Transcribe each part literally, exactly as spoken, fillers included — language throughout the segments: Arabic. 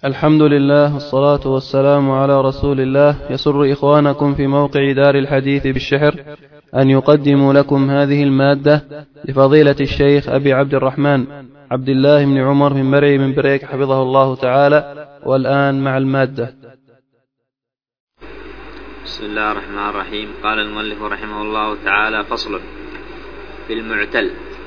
الحمد لله والصلاة والسلام على رسول الله. يسر إخوانكم في موقع دار الحديث بالشحر أن يقدموا لكم هذه المادة لفضيلة الشيخ أبي عبد الرحمن عبد الله بن عمر بن مرعي من بريك حفظه الله تعالى. والآن مع المادة. بسم الله الرحمن الرحيم. قال المؤلف رحمه الله تعالى: فصل في المعتل.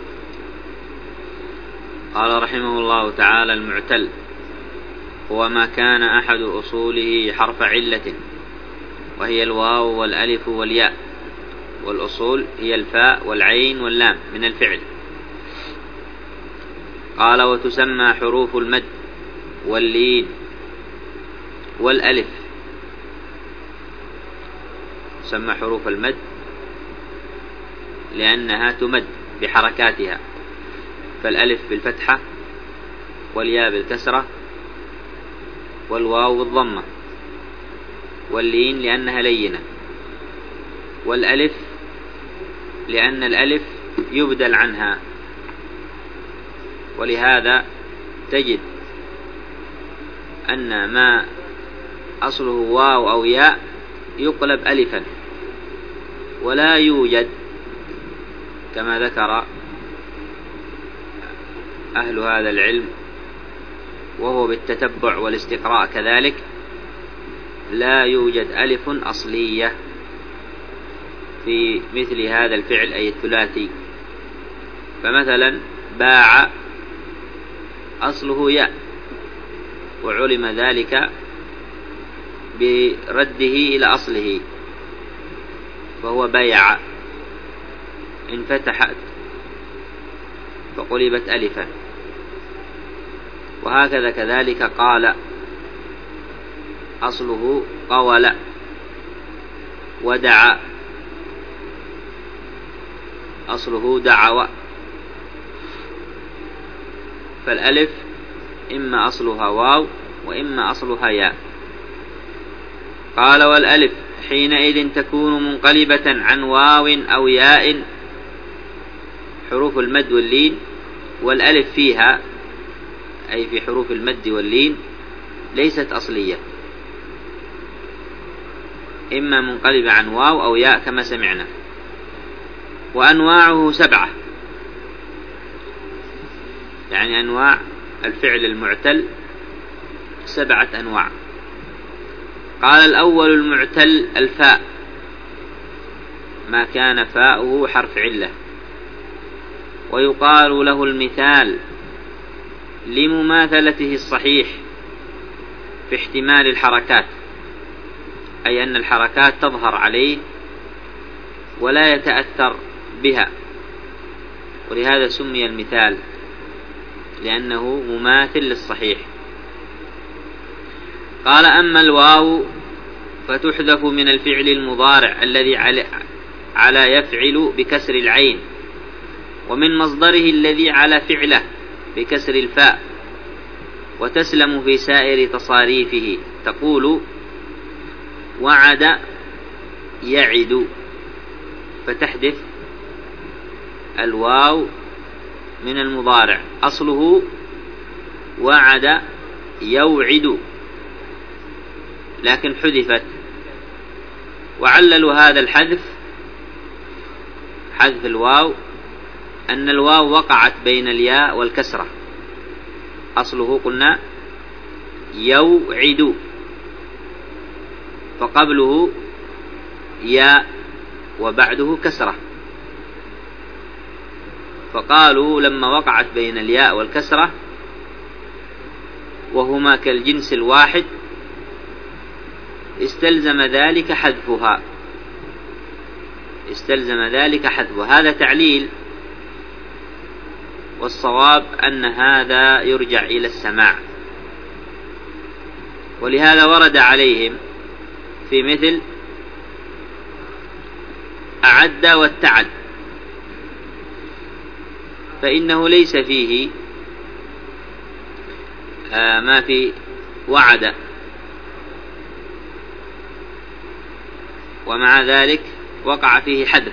قال رحمه الله تعالى: المعتل هو ما كان أحد أصوله حرف علة، وهي الواو والألف والياء، والأصول هي الفاء والعين واللام من الفعل. قال: وتسمى حروف المد واللين والألف. تسمى حروف المد لأنها تمد بحركاتها، فالألف بالفتحة والياء بالكسرة والواو بالضمة، واللين لأنها لينة، والألف لأن الألف يبدل عنها. ولهذا تجد أن ما أصله واو أو ياء يقلب ألفا، ولا يوجد كما ذكر أهل هذا العلم وهو بالتتبع والاستقراء كذلك، لا يوجد ألف أصلية في مثل هذا الفعل أي الثلاثي. فمثلا باع أصله ياء، وعلم ذلك برده إلى أصله فهو بيع. انفتحت فقلبت ألفا. وهكذا كذلك قال أصله قول، ودعا أصله دعوى. فالألف إما أصلها واو وإما أصلها ياء. قال: والألف حينئذ تكون منقلبة عن واو أو ياء، حروف المد واللين، والألف فيها أي في حروف المد واللين ليست أصلية، إما منقلبة عن واو أو ياء كما سمعنا. وأنواعه سبعة، يعني أنواع الفعل المعتل سبعة أنواع. قال: الأول المعتل الفاء، ما كان فاؤه حرف علة، ويقال له المثال لمماثلته الصحيح في احتمال الحركات، أي أن الحركات تظهر عليه ولا يتأثر بها، ولهذا سمي المثال لأنه مماثل للصحيح. قال: أما الواو فتحذف من الفعل المضارع الذي على يفعل بكسر العين، ومن مصدره الذي على فعله بكسر الفاء، وتسلم في سائر تصاريفه. تقول: وعد يعد، فتحذف الواو من المضارع، أصله وعد يوعد، لكن حذفت. وعللوا هذا الحذف، حذف الواو، أن الواو وقعت بين الياء والكسرة، أصله قلنا يوعد، فقبله ياء وبعده كسرة، فقالوا لما وقعت بين الياء والكسرة وهما كالجنس الواحد استلزم ذلك حذفها، استلزم ذلك حذفها. هذا تعليل، والصواب أن هذا يرجع إلى السماع. ولهذا ورد عليهم في مثل أعد والتعد، فإنه ليس فيه آه ما في وعد، ومع ذلك وقع فيه حذف.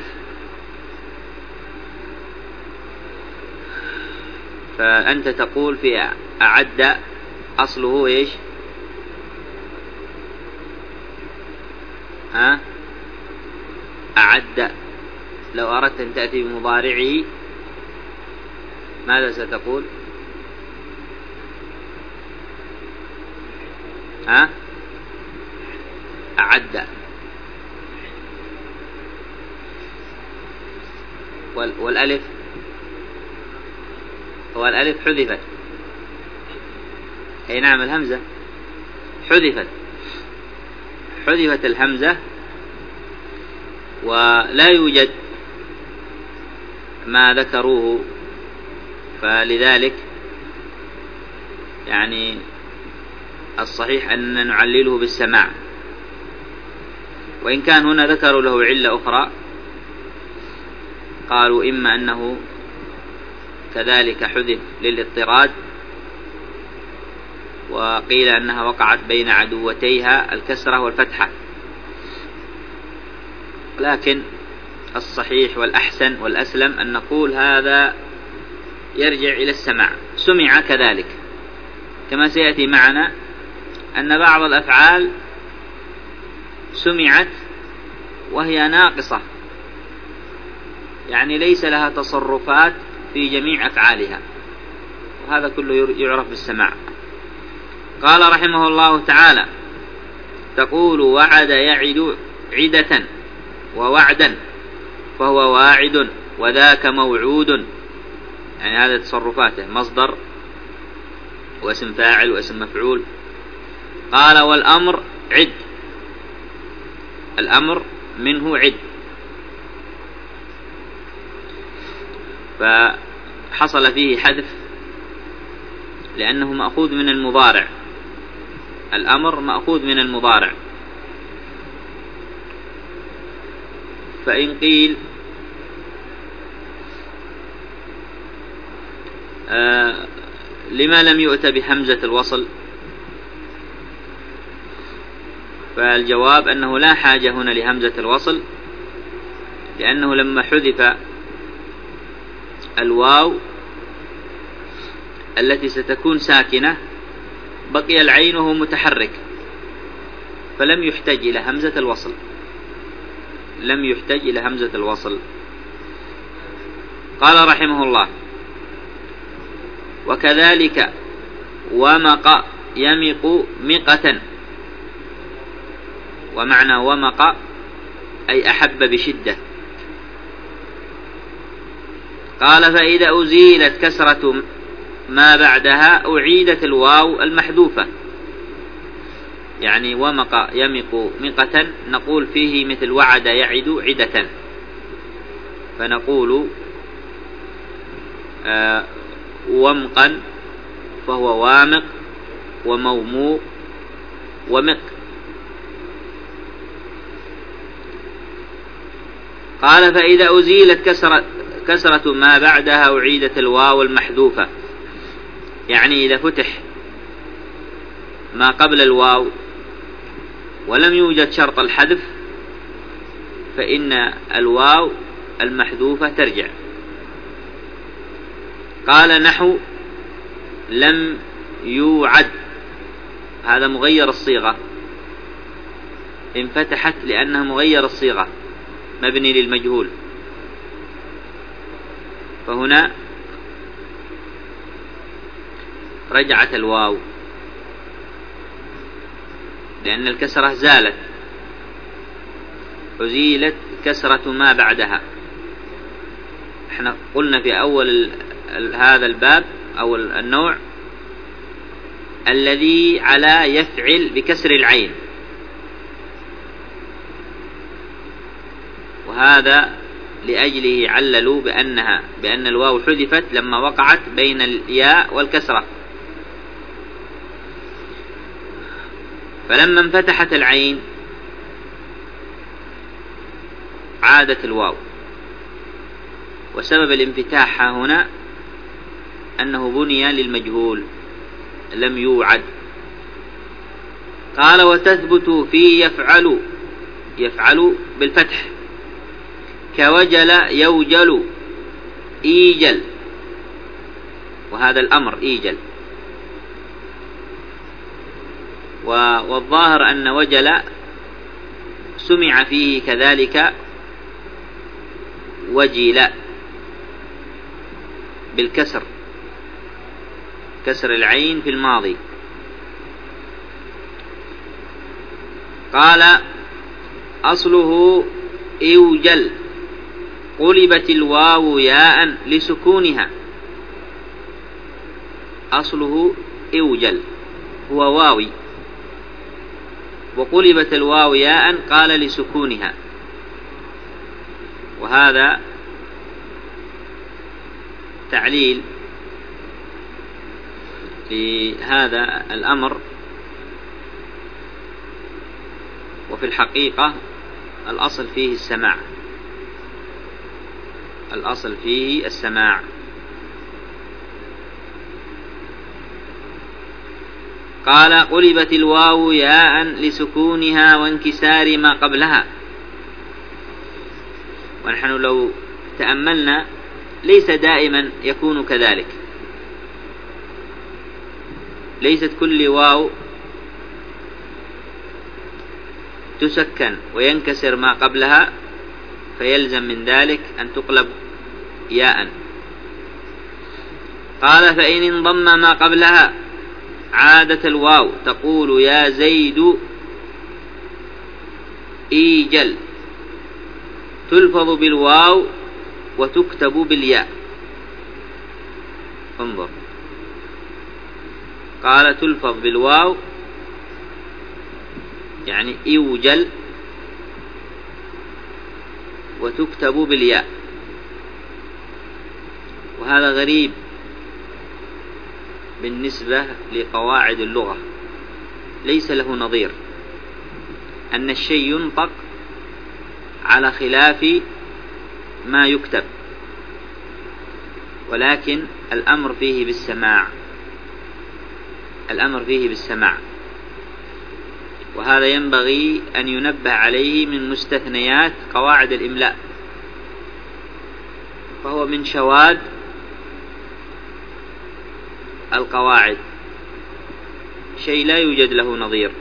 فأنت تقول في أعد أصله إيش؟ ها أعد. لو أردت أن تأتي بمضارعه ماذا ستقول؟ ها أعد. والألف والألف حذفت. أي نعم الهمزة حذفت حذفت الهمزة، ولا يوجد ما ذكروه، فلذلك يعني الصحيح أن نعلله بالسماع، وإن كان هنا ذكروا له علة أخرى، قالوا إما أنه كذلك حذف للاضطراد، وقيل أنها وقعت بين عدوتيها الكسرة والفتحة، لكن الصحيح والأحسن والأسلم أن نقول هذا يرجع إلى السماع. سمع كذلك، كما سيأتي معنا أن بعض الأفعال سمعت وهي ناقصة، يعني ليس لها تصرفات في جميع أفعالها، وهذا كله يعرف بالسماع. قال رحمه الله تعالى: تقول وعد يعد عدة ووعدا فهو واعد وذاك موعود، يعني هذا تصرفاته، مصدر واسم فاعل واسم مفعول. قال والأمر عد، الأمر منه عد، فحصل فيه حذف لأنه مأخوذ من المضارع، الأمر مأخوذ من المضارع. فإن قيل آه لما لم يؤت بهمزة الوصل، فالجواب أنه لا حاجة هنا لهمزة الوصل، لأنه لما حذف الواو التي ستكون ساكنة بقي العين وهو متحرك، فلم يحتاج إلى همزة الوصل، لم يحتاج إلى همزة الوصل. قال رحمه الله: وكذلك ومق يمق مقة، ومعنى ومق أي أحب بشدة. قال فإذا أزيلت كسرة ما بعدها أعيدت الواو المحذوفة، يعني ومق يمق مقة نقول فيه مثل وعد يعد عدة، فنقول آه ومقا فهو وامق وموموق ومق. قال فإذا أزيلت كسرة, كسرة ما بعدها أعيدت الواو المحذوفة، يعني إذا فتح ما قبل الواو ولم يوجد شرط الحذف فإن الواو المحذوفة ترجع. قال نحو لم يوعد، هذا مغير الصيغة، انفتحت لأنها مغير الصيغة مبني للمجهول، فهنا رجعت الواو لأن الكسرة زالت، أزيلت كسرة ما بعدها. احنا قلنا في أول هذا الباب أو النوع الذي على يفعل بكسر العين، وهذا لأجله عللوا بأنها بأن الواو حذفت لما وقعت بين الياء والكسرة، فلما انفتحت العين عادت الواو، وسبب الانفتاح هنا أنه بني للمجهول لم يوعد. قال وتثبت في يفعل، يفعل بالفتح، كوجل يوجل إيجل، وهذا الأمر إيجل. والظاهر أن وجل سمع فيه كذلك وجل بالكسر، كسر العين في الماضي. قال أصله إوجل، قلبت الواو ياء لسكونها. أصله إوجل هو واوي، وقلبت الواو ياء قال لسكونها. وهذا تعليل لهذا الأمر، وفي الحقيقة الأصل فيه السماع، الأصل فيه السماع. قال قلبت الواو ياء لسكونها وانكسار ما قبلها. ونحن لو تأملنا ليس دائما يكون كذلك، ليست كل واو تسكن وينكسر ما قبلها فيلزم من ذلك أن تقلب ياء. قال فإن انضم ما قبلها عادة الواو تقول يا زيد إيجل، تلفظ بالواو وتكتب بالياء. انظر، قال تلفظ بالواو يعني إوجل، وتكتب بالياء. وهذا غريب بالنسبة لقواعد اللغة، ليس له نظير أن الشيء ينطق على خلاف ما يكتب، ولكن الأمر فيه بالسماع، الأمر فيه بالسماع. وهذا ينبغي أن ينبه عليه من مستثنيات قواعد الإملاء، فهو من شواذ القواعد، شيء لا يوجد له نظير.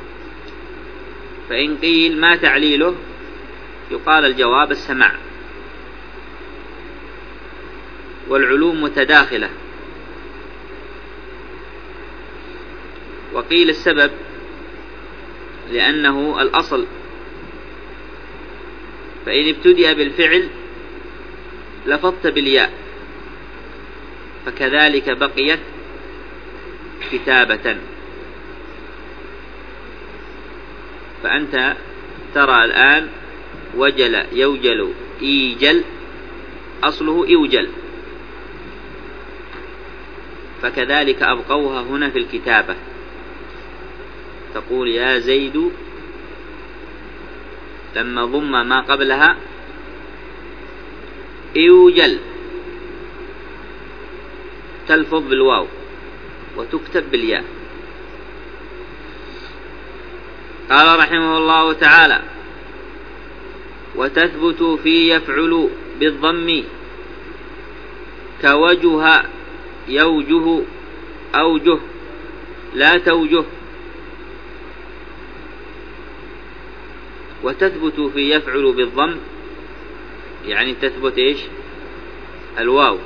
فإن قيل ما تعليله يقال الجواب السماع، والعلوم متداخلة. وقيل السبب لأنه الأصل، فإن ابتدأ بالفعل لفظت بالياء، فكذلك بقيت كتابة. فأنت ترى الآن وجل يوجل إيجل، أصله إوجل، فكذلك أبقوها هنا في الكتابة، تقول يا زيد لما ضم ما قبلها إوجل، تلفظ بالواو وتكتب بالياء. قال رحمه الله تعالى وتثبت في يفعل بالضم كوجه يوجه أوجه لا توجه. وتثبت في يفعل بالضم يعني تثبت إيش؟ الواو.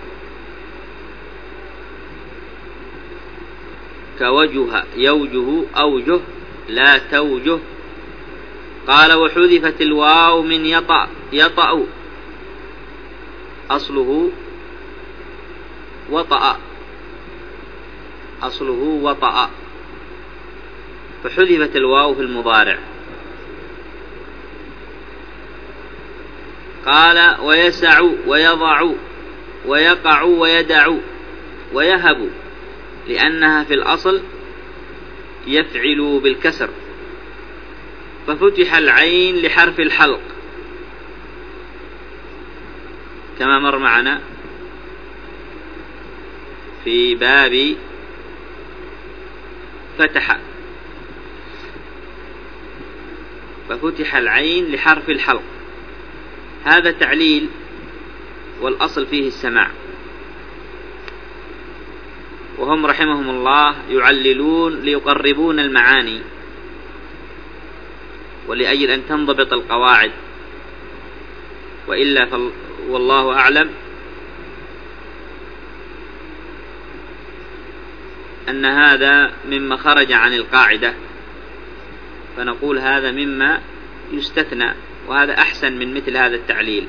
كوجه يوجه أوجه لا توجه. قال وحذفت الواو من يطأ يطأ، أصله وطأ، أصله وطأ، فحذفت الواو في المضارع. قال ويسع ويضع ويقع ويدع ويهب، لأنها في الأصل يفعل بالكسر، ففتح العين لحرف الحلق كما مر معنا في باب فتح، ففتح العين لحرف الحلق. هذا تعليل، والأصل فيه السماع. وهم رحمهم الله يعللون ليقربون المعاني، ولأجل أن تنضبط القواعد، وإلا فال... والله أعلم أن هذا مما خرج عن القاعدة، فنقول هذا مما يستثنى، وهذا أحسن من مثل هذا التعليل.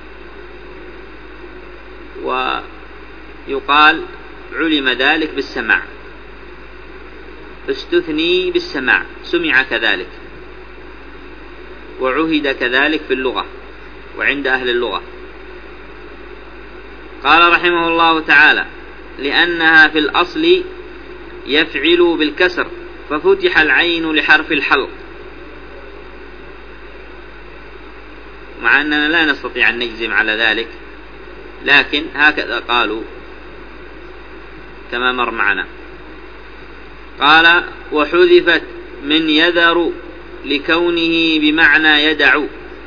ويقال علم ذلك بالسماع، استثني بالسماع، سمع كذلك، وعهد كذلك في اللغة وعند أهل اللغة. قال رحمه الله تعالى: لأنها في الأصل يفعل بالكسر، ففتح العين لحرف الحلق. مع أننا لا نستطيع أن نجزم على ذلك، لكن هكذا قالوا كما مر معنا. قال: وحذفت من يذر لكونه بمعنى يدع.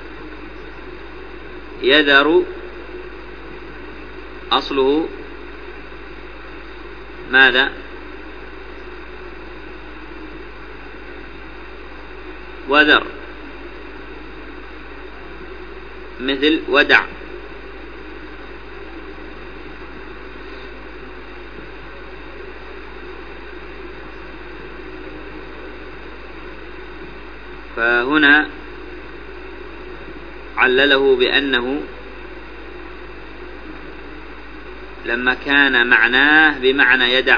يذر أصله ماذا؟ وذر، مثل ودع. فهنا علله بأنه لما كان معناه بمعنى يدع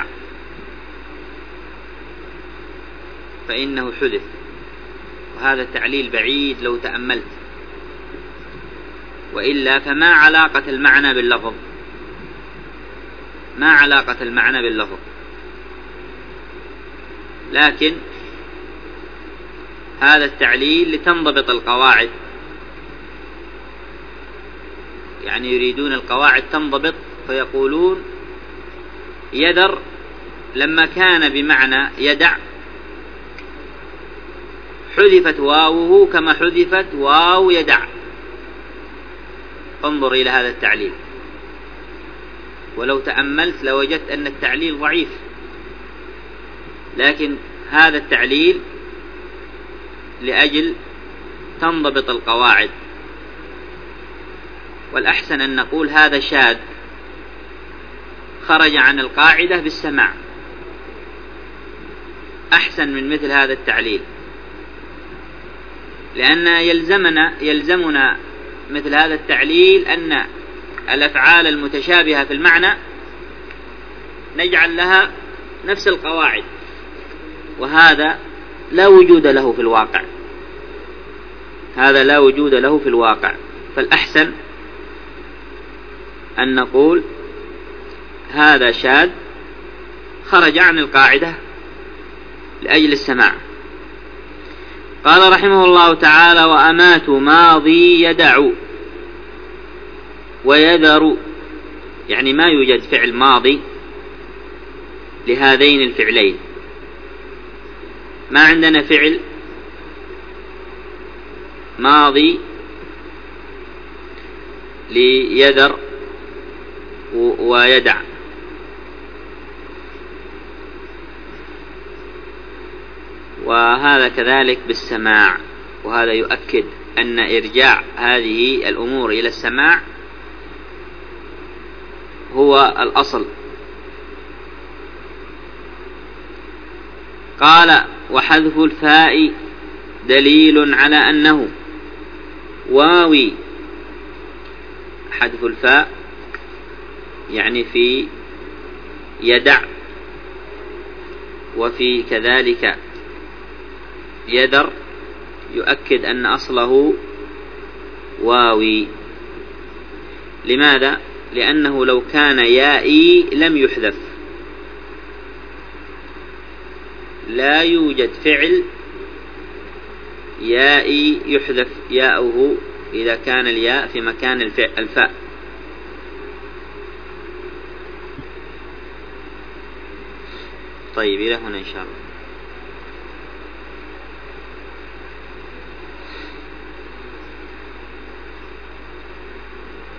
فإنه حذف، وهذا التعليل بعيد لو تأملت، وإلا فما علاقة المعنى باللفظ؟ ما علاقة المعنى باللفظ؟ لكن هذا التعليل لتنضبط القواعد، يعني يريدون القواعد تنضبط، فيقولون يذر لما كان بمعنى يدع حذفت واوه كما حذفت واو يدع. انظر إلى هذا التعليل، ولو تأملت لوجدت أن التعليل ضعيف، لكن هذا التعليل لأجل تنضبط القواعد. والأحسن أن نقول هذا شاذ خرج عن القاعدة بالسماع، أحسن من مثل هذا التعليل، لأن يلزمنا يلزمنا مثل هذا التعليل أن الأفعال المتشابهة في المعنى نجعل لها نفس القواعد، وهذا لا وجود له في الواقع. هذا لا وجود له في الواقع، فالأحسن أن نقول هذا شاذ خرج عن القاعدة لأجل السماع. قال رحمه الله تعالى: وأمات ماضي يدع ويذر، يعني ما يوجد فعل ماضي لهذين الفعلين. ما عندنا فعل ماضي ليذر ويدع، وهذا كذلك بالسماع، وهذا يؤكد أن إرجاع هذه الأمور إلى السماع هو الأصل. قال: وحذف الفاء دليل على أنه واوي. حذف الفاء يعني في يدع وفي كذلك يذر يؤكد أن أصله واوي. لماذا؟ لأنه لو كان يائي لم يحذف. لا يوجد فعل يائي يحذف ياؤه إذا كان الياء في مكان الفاء. طيب إلى هنا إن شاء الله.